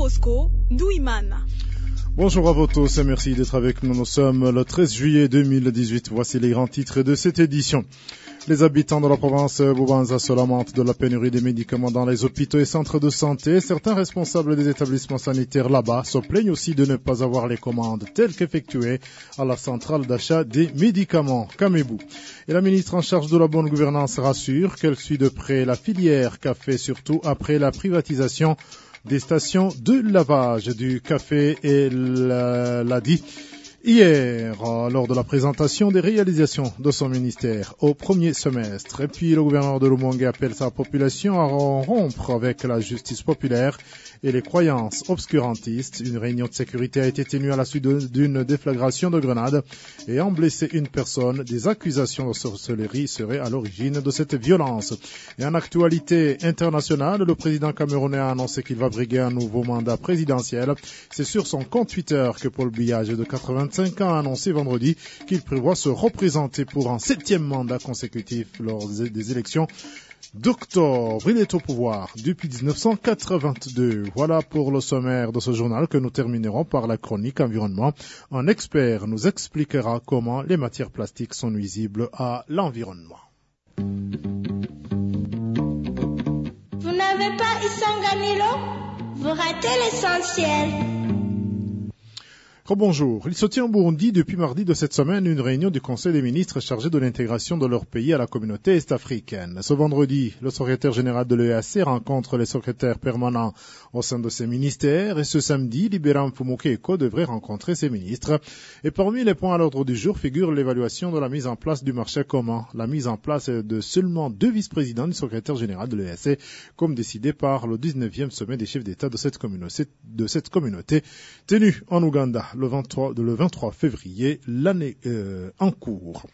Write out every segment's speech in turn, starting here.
Bosco Ndouimana. Bonjour à vous tous et merci d'être avec nous. Nous sommes le 13 juillet 2018. Voici les grands titres de cette édition. Les habitants de la province Bubanza se lamentent de la pénurie des médicaments dans les hôpitaux et centres de santé. Certains responsables des établissements sanitaires là-bas se plaignent aussi de ne pas avoir les commandes telles qu'effectuées à la centrale d'achat des médicaments, Kamebou. Et la ministre en charge de la bonne gouvernance rassure qu'elle suit de près la filière café, surtout après la privatisation des stations de lavage du café. Et l'a dit hier, lors de la présentation des réalisations de son ministère au premier semestre. Et puis, le gouverneur de Lumongue appelle sa population à rompre avec la justice populaire et les croyances obscurantistes. Une réunion de sécurité a été tenue à la suite d'une déflagration de grenades ayant blessé une personne. Des accusations de sorcellerie seraient à l'origine de cette violence. Et en actualité internationale, le président camerounais a annoncé qu'il va briguer un nouveau mandat présidentiel. C'est sur son compte Twitter que Paul Biya, âgé de 85 ans, a annoncé vendredi qu'il prévoit se représenter pour un 7e mandat consécutif lors des élections d'octobre. Il est au pouvoir depuis 1982. Voilà pour le sommaire de ce journal que nous terminerons par la chronique environnement. Un expert nous expliquera comment les matières plastiques sont nuisibles à l'environnement. Vous n'avez pas Isanganilo? Vous ratez l'essentiel. Bonjour. Il se tient au Burundi depuis mardi de cette semaine une réunion du Conseil des ministres chargé de l'intégration de leur pays à la communauté est-africaine. Ce vendredi, le secrétaire général de l'EAC rencontre les secrétaires permanents au sein de ces ministères et ce samedi, Libéram Fumukeko devrait rencontrer ses ministres. Et parmi les points à l'ordre du jour figure l'évaluation de la mise en place du marché commun, la mise en place de seulement 2 vice-présidents du secrétaire général de l'EAC, comme décidé par le 19e sommet des chefs d'État de cette communauté tenu en Ouganda le 23 février, l'année en cours.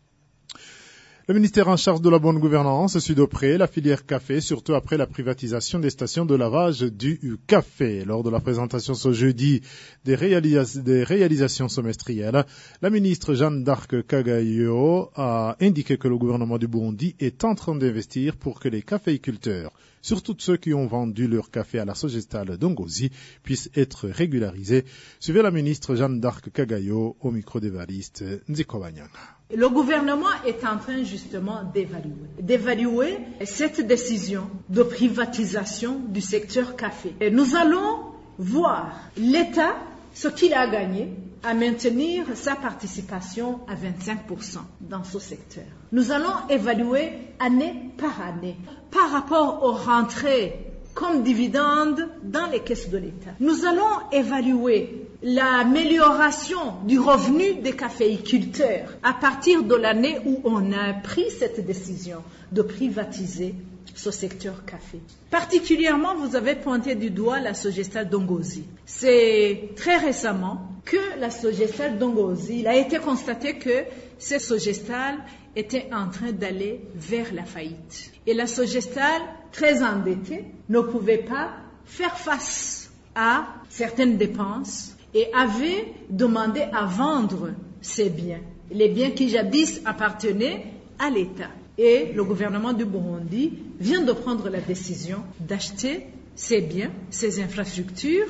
Le ministère en charge de la bonne gouvernance suit de près la filière café, surtout après la privatisation des stations de lavage du café. Lors de la présentation ce jeudi des réalisations semestrielles, la ministre Jeanne d'Arc Kagayo a indiqué que le gouvernement du Burundi est en train d'investir pour que les caféiculteurs, surtout ceux qui ont vendu leur café à la Sogestale d'Ongozi, puissent être régularisés. Suivez la ministre Jeanne d'Arc Kagayo au micro d'Évariste Nzikobanyanga. Le gouvernement est en train justement d'évaluer cette décision de privatisation du secteur café. Et nous allons voir l'État, ce qu'il a gagné, à maintenir sa participation à 25% dans ce secteur. Nous allons évaluer année par année par rapport aux rentrées comme dividendes dans les caisses de l'État. Nous allons évaluer l'amélioration du revenu des caféiculteurs à partir de l'année où on a pris cette décision de privatiser ce secteur café. Particulièrement, vous avez pointé du doigt la Sogestale d'Ongozi. C'est très récemment que la Sogestale d'Ongozi, il a été constaté que cette Sogestale était en train d'aller vers la faillite. Et la Sogestale, très endettée, ne pouvait pas faire face à certaines dépenses et avait demandé à vendre ses biens. Les biens qui jadis appartenaient à l'État. Et le gouvernement du Burundi vient de prendre la décision d'acheter ces biens, ces infrastructures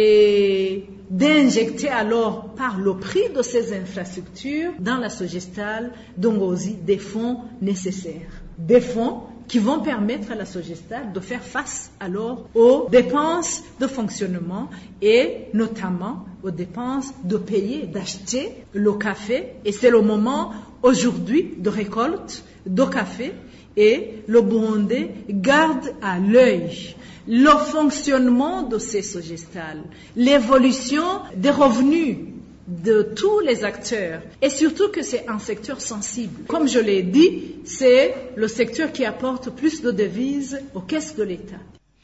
et d'injecter alors par le prix de ces infrastructures dans la Sogestale d'Ongozi des fonds nécessaires. Des fonds qui vont permettre à la Sogestale de faire face alors aux dépenses de fonctionnement et notamment aux dépenses de payer, d'acheter le café. Et c'est le moment aujourd'hui de récolte de café et le Burundi garde à l'œil le fonctionnement de ces Sogestales, l'évolution des revenus de tous les acteurs et surtout que c'est un secteur sensible. Comme je l'ai dit, c'est le secteur qui apporte plus de devises aux caisses de l'État.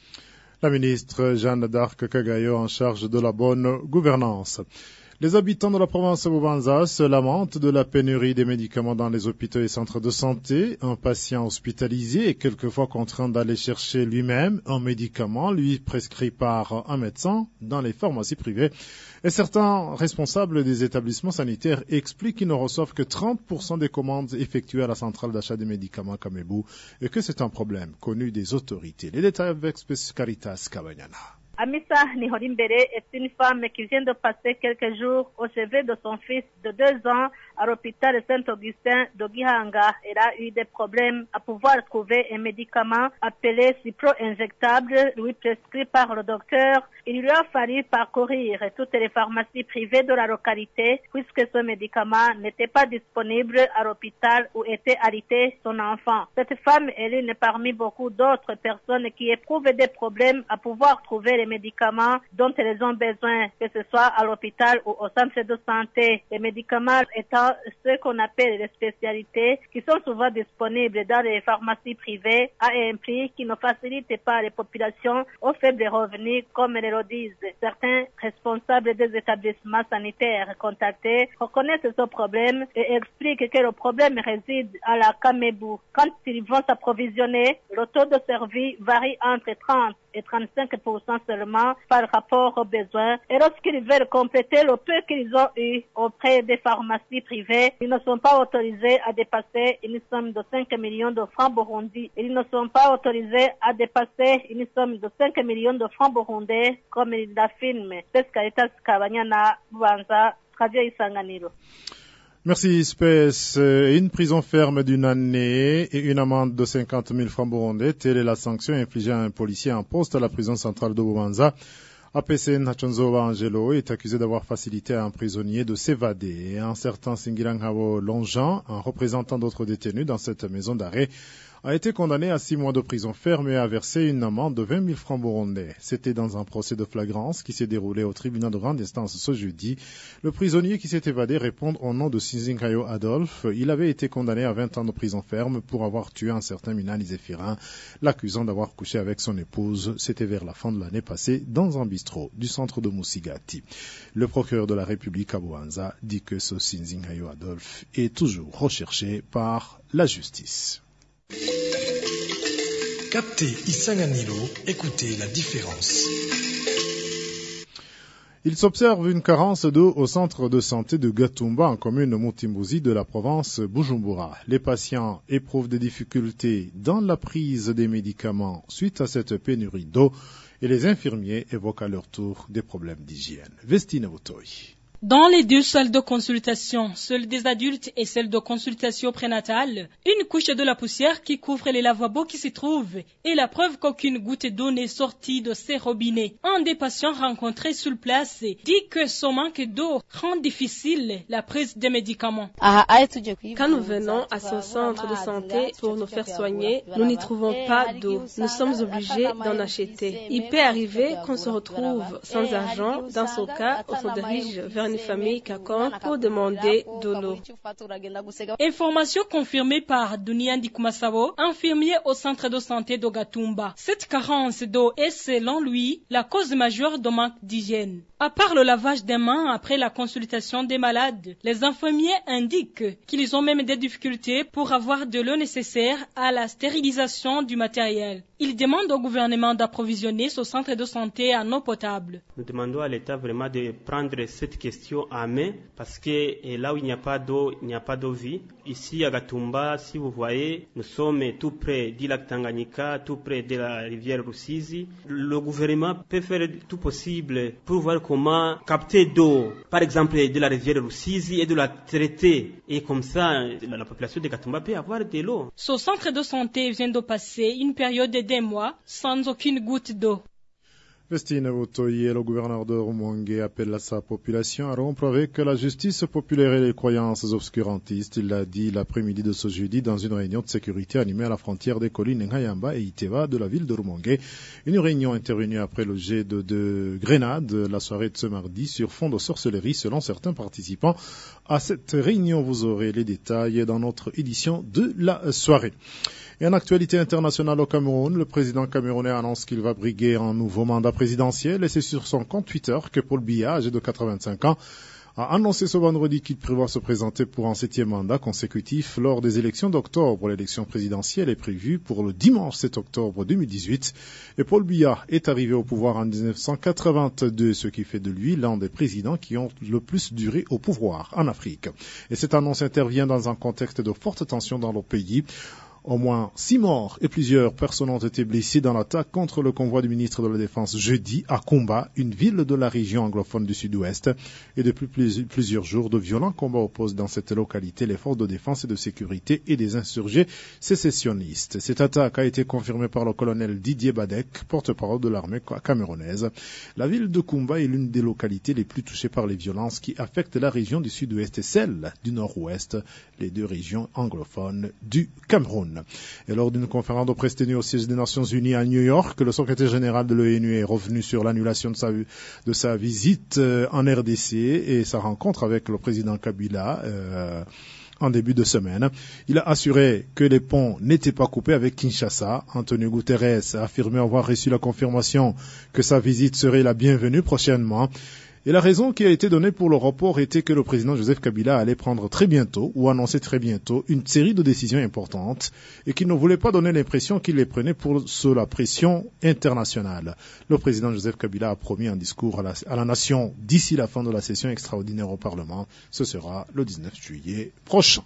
La ministre Jeanne d'Arc Kagayo en charge de la bonne gouvernance. Les habitants de la province Bubanza se lamentent de la pénurie des médicaments dans les hôpitaux et centres de santé. Un patient hospitalisé est quelquefois contraint d'aller chercher lui-même un médicament lui prescrit par un médecin dans les pharmacies privées. Et certains responsables des établissements sanitaires expliquent qu'ils ne reçoivent que 30% des commandes effectuées à la centrale d'achat des médicaments Kamebou et que c'est un problème connu des autorités. Les détails avec Caritas Kabanyana. Amissa Nihorimbere est une femme qui vient de passer quelques jours au chevet de son fils de 2 ans à l'hôpital Saint-Augustin de Gihanga. Elle a eu des problèmes à pouvoir trouver un médicament appelé cipro-injectable, lui prescrit par le docteur. Il lui a fallu parcourir toutes les pharmacies privées de la localité puisque ce médicament n'était pas disponible à l'hôpital où était alité son enfant. Cette femme est l'une parmi beaucoup d'autres personnes qui éprouvent des problèmes à pouvoir trouver les médicaments dont elles ont besoin, que ce soit à l'hôpital ou au centre de santé. Les médicaments étant ce qu'on appelle les spécialités qui sont souvent disponibles dans les pharmacies privées à un prix qui ne facilite pas les populations aux faibles revenus comme elles le disent. Certains responsables des établissements sanitaires contactés reconnaissent ce problème et expliquent que le problème réside à la Kamebou. Quand ils vont s'approvisionner, le taux de service varie entre 30 et 35% seulement par rapport aux besoins. Et lorsqu'ils veulent compléter le peu qu'ils ont eu auprès des pharmacies privées, ils ne sont pas autorisés à dépasser une somme de 5 millions de francs burundais. Ils ne sont pas autorisés à dépasser une somme de 5 millions de francs burundais comme ils l'affirment. C'est ce qu'a Kabanyana Bubanza, Radio Isanganiro. Merci, Space. Une prison ferme d'1 année et une amende de 50 000 francs burundais, telle est la sanction infligée à un policier en poste à la prison centrale de Bubanza. APC Nachonzoba Angelo est accusé d'avoir facilité à un prisonnier de s'évader. Un certain Singirangabo Longean, un représentant d'autres détenus dans cette maison d'arrêt, a été condamné à 6 mois de prison ferme et a versé une amende de 20 000 francs burundais. C'était dans un procès de flagrance qui s'est déroulé au tribunal de grande instance ce jeudi. Le prisonnier qui s'est évadé répond au nom de Sinzinkayo Adolphe. Il avait été condamné à 20 ans de prison ferme pour avoir tué un certain Minani Zéphirin, l'accusant d'avoir couché avec son épouse. C'était vers la fin de l'année passée dans un bistrot du centre de Musigati. Le procureur de la République à Bubanza dit que ce Sinzinkayo Adolphe est toujours recherché par la justice. Captez Isanganiro, écoutez la différence. Il s'observe une carence d'eau au centre de santé de Gatumba en commune Mutimbuzi de la province Bujumbura. Les patients éprouvent des difficultés dans la prise des médicaments suite à cette pénurie d'eau et les infirmiers évoquent à leur tour des problèmes d'hygiène. Vestine Boutoy. Dans les 2 salles de consultation, celle des adultes et celle de consultation prénatale, une couche de la poussière qui couvre les lavabos qui s'y trouvent est la preuve qu'aucune goutte d'eau n'est sortie de ces robinets. Un des patients rencontrés sur place dit que ce manque d'eau rend difficile la prise des médicaments. Quand nous venons à ce centre de santé pour nous faire soigner, nous n'y trouvons pas d'eau. Nous sommes obligés d'en acheter. Il peut arriver qu'on se retrouve sans argent. Dans ce cas, on se dirige vers une famille quelconque pour demander de l'eau. Information confirmée par Dunia Ndikumasabo, infirmier au centre de santé de Gatumba. Cette carence d'eau est, selon lui, la cause majeure de manque d'hygiène. À part le lavage des mains après la consultation des malades, les infirmiers indiquent qu'ils ont même des difficultés pour avoir de l'eau nécessaire à la stérilisation du matériel. Ils demandent au gouvernement d'approvisionner ce centre de santé en eau potable. Nous demandons à l'État vraiment de prendre cette question en main parce que là où il n'y a pas d'eau, il n'y a pas de vie. Ici à Gatumba, si vous voyez, nous sommes tout près du lac Tanganyika, tout près de la rivière Rusizi. Le gouvernement peut faire tout possible pour voir comment capter d'eau, par exemple de la rivière Rusizi, et de la traiter. Et comme ça, la population de Gatumba peut avoir de l'eau. Ce centre de santé vient de passer une période de 2 mois sans aucune goutte d'eau. Vestine Otoye, le gouverneur de Rumongue, appelle à sa population à rompre avec la justice populaire et les croyances obscurantistes. Il l'a dit l'après-midi de ce jeudi dans une réunion de sécurité animée à la frontière des collines Ngayamba et Iteva de la ville de Rumongue. Une réunion intervenue après le jet de grenades la soirée de ce mardi sur fond de sorcellerie selon certains participants. À cette réunion, vous aurez les détails dans notre édition de la soirée. Et en actualité internationale au Cameroun, le président camerounais annonce qu'il va briguer un nouveau mandat présidentiel et c'est sur son compte Twitter que Paul Biya, âgé de 85 ans, a annoncé ce vendredi qu'il prévoit se présenter pour un 7e mandat consécutif lors des élections d'octobre. L'élection présidentielle est prévue pour le dimanche 7 octobre 2018 et Paul Biya est arrivé au pouvoir en 1982, ce qui fait de lui l'un des présidents qui ont le plus duré au pouvoir en Afrique. Et cette annonce intervient dans un contexte de forte tension dans le pays. Au moins 6 morts et plusieurs personnes ont été blessées dans l'attaque contre le convoi du ministre de la Défense jeudi à Kumba, une ville de la région anglophone du sud-ouest. Et depuis plusieurs jours, de violents combats opposent dans cette localité les forces de défense et de sécurité et des insurgés sécessionnistes. Cette attaque a été confirmée par le colonel Didier Badek, porte-parole de l'armée camerounaise. La ville de Kumba est l'une des localités les plus touchées par les violences qui affectent la région du sud-ouest et celle du nord-ouest, les deux régions anglophones du Cameroun. Et lors d'une conférence de presse tenue au siège des Nations Unies à New York, le secrétaire général de l'ONU est revenu sur l'annulation de sa visite en RDC et sa rencontre avec le président Kabila en début de semaine. Il a assuré que les ponts n'étaient pas coupés avec Kinshasa. Antonio Guterres a affirmé avoir reçu la confirmation que sa visite serait la bienvenue prochainement. Et la raison qui a été donnée pour le report était que le président Joseph Kabila allait prendre très bientôt, ou annoncer très bientôt, une série de décisions importantes et qu'il ne voulait pas donner l'impression qu'il les prenait sous la pression internationale. Le président Joseph Kabila a promis un discours à la nation d'ici la fin de la session extraordinaire au Parlement. Ce sera le 19 juillet prochain.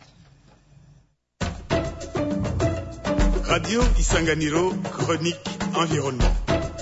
Radio Isanganiro, chronique environnement.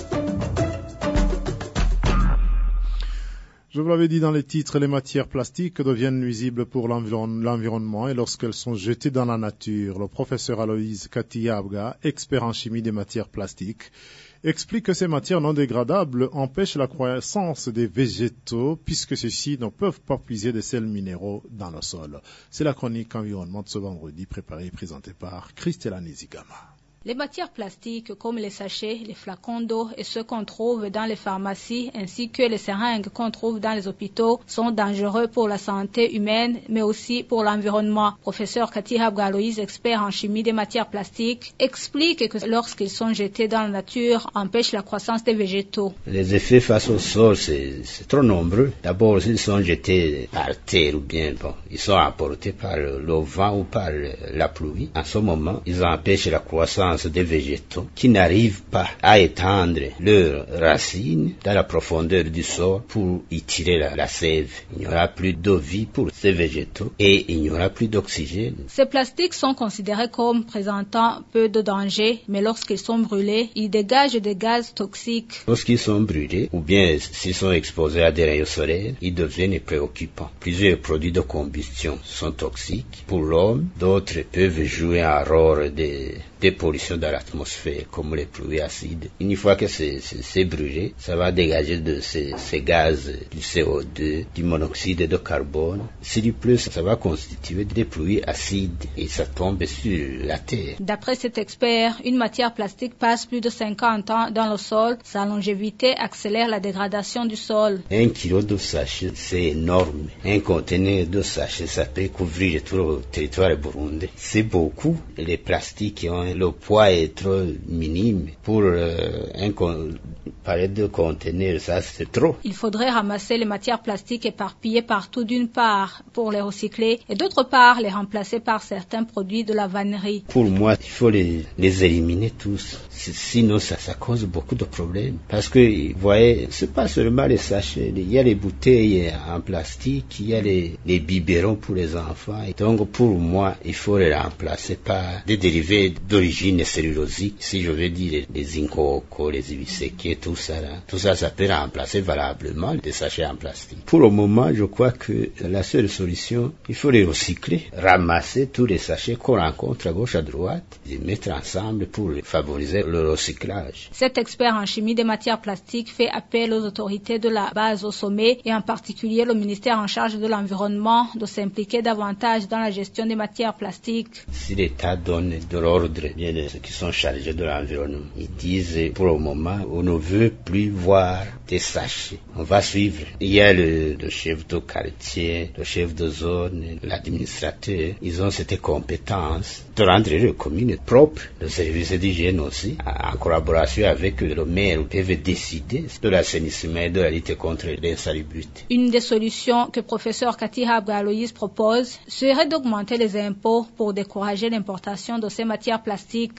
Je vous l'avais dit dans les titres, les matières plastiques deviennent nuisibles pour l'environnement et lorsqu'elles sont jetées dans la nature. Le professeur Aloïse Katiabga, expert en chimie des matières plastiques, explique que ces matières non dégradables empêchent la croissance des végétaux puisque ceux-ci ne peuvent pas puiser des sels minéraux dans le sol. C'est la chronique environnement de ce vendredi préparée et présentée par Christella Nizigama. Les matières plastiques comme les sachets, les flacons d'eau et ceux qu'on trouve dans les pharmacies ainsi que les seringues qu'on trouve dans les hôpitaux sont dangereux pour la santé humaine mais aussi pour l'environnement. Professeur Katihabga Aloïse, expert en chimie des matières plastiques, explique que lorsqu'ils sont jetés dans la nature, empêchent la croissance des végétaux. Les effets face au sol, c'est trop nombreux. D'abord, s'ils sont jetés par terre ou bien ils sont apportés par le vent ou par la pluie, en ce moment, ils empêchent la croissance des végétaux qui n'arrivent pas à étendre leurs racines dans la profondeur du sol pour y tirer la sève. Il n'y aura plus d'eau vie pour ces végétaux et il n'y aura plus d'oxygène. Ces plastiques sont considérés comme présentant peu de danger, mais lorsqu'ils sont brûlés, ils dégagent des gaz toxiques. Lorsqu'ils sont brûlés ou bien s'ils sont exposés à des rayons solaires, ils deviennent préoccupants. Plusieurs produits de combustion sont toxiques pour l'homme, d'autres peuvent jouer un rôle des pollutions dans l'atmosphère, comme les pluies acides. Une fois que c'est brûlé, ça va dégager de ces gaz, du CO2, du monoxyde de carbone. Si du plus, ça va constituer des pluies acides et ça tombe sur la terre. D'après cet expert, une matière plastique passe plus de 50 ans dans le sol. Sa longévité accélère la dégradation du sol. 1 kilo de sachet, c'est énorme. Un conteneur de sachet, ça peut couvrir tout le territoire burundais. C'est beaucoup. Les plastiques ont le poids est trop minime pour un paquet de conteneurs, ça c'est trop. Il faudrait ramasser les matières plastiques éparpillées partout d'une part pour les recycler et d'autre part les remplacer par certains produits de la vannerie. Pour moi, il faut les éliminer tous. Sinon ça cause beaucoup de problèmes. Parce que, vous voyez, c'est pas seulement les sachets. Il y a les bouteilles en plastique, il y a les biberons pour les enfants. Et donc pour moi, il faut les remplacer par des dérivés d'origine cellulosique. Si je veux dire les zinc-coco, les ibiséqués, tout ça, ça peut remplacer valablement des sachets en plastique. Pour le moment, je crois que la seule solution, il faut les recycler, ramasser tous les sachets qu'on rencontre à gauche, à droite, les mettre ensemble pour favoriser le recyclage. Cet expert en chimie des matières plastiques fait appel aux autorités de la base au sommet et en particulier le ministère en charge de l'environnement de s'impliquer davantage dans la gestion des matières plastiques. Si l'État donne de l'ordre, bien ceux qui sont chargés de l'environnement, ils disent pour le moment, on ne veut plus voir des sachets. On va suivre. Il y a le chef de quartier, le chef de zone, l'administrateur. Ils ont cette compétence de rendre les communes propres. Le service d'hygiène aussi, en collaboration avec le maire, peuvent décider de l'assainissement et de la lutte contre l'insalubrité. Une des solutions que professeur Katihabga Aloïse propose serait d'augmenter les impôts pour décourager l'importation de ces matières plastiques.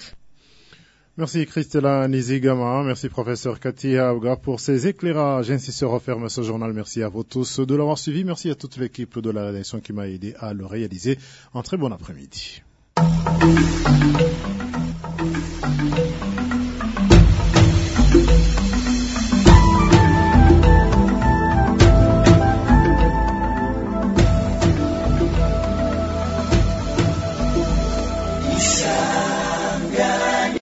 Merci Christella Nizigama, merci professeur Katihabga pour ces éclairages. Ainsi se referme ce journal. Merci à vous tous de l'avoir suivi. Merci à toute l'équipe de la rédaction qui m'a aidé à le réaliser. Un très bon après-midi. Niger.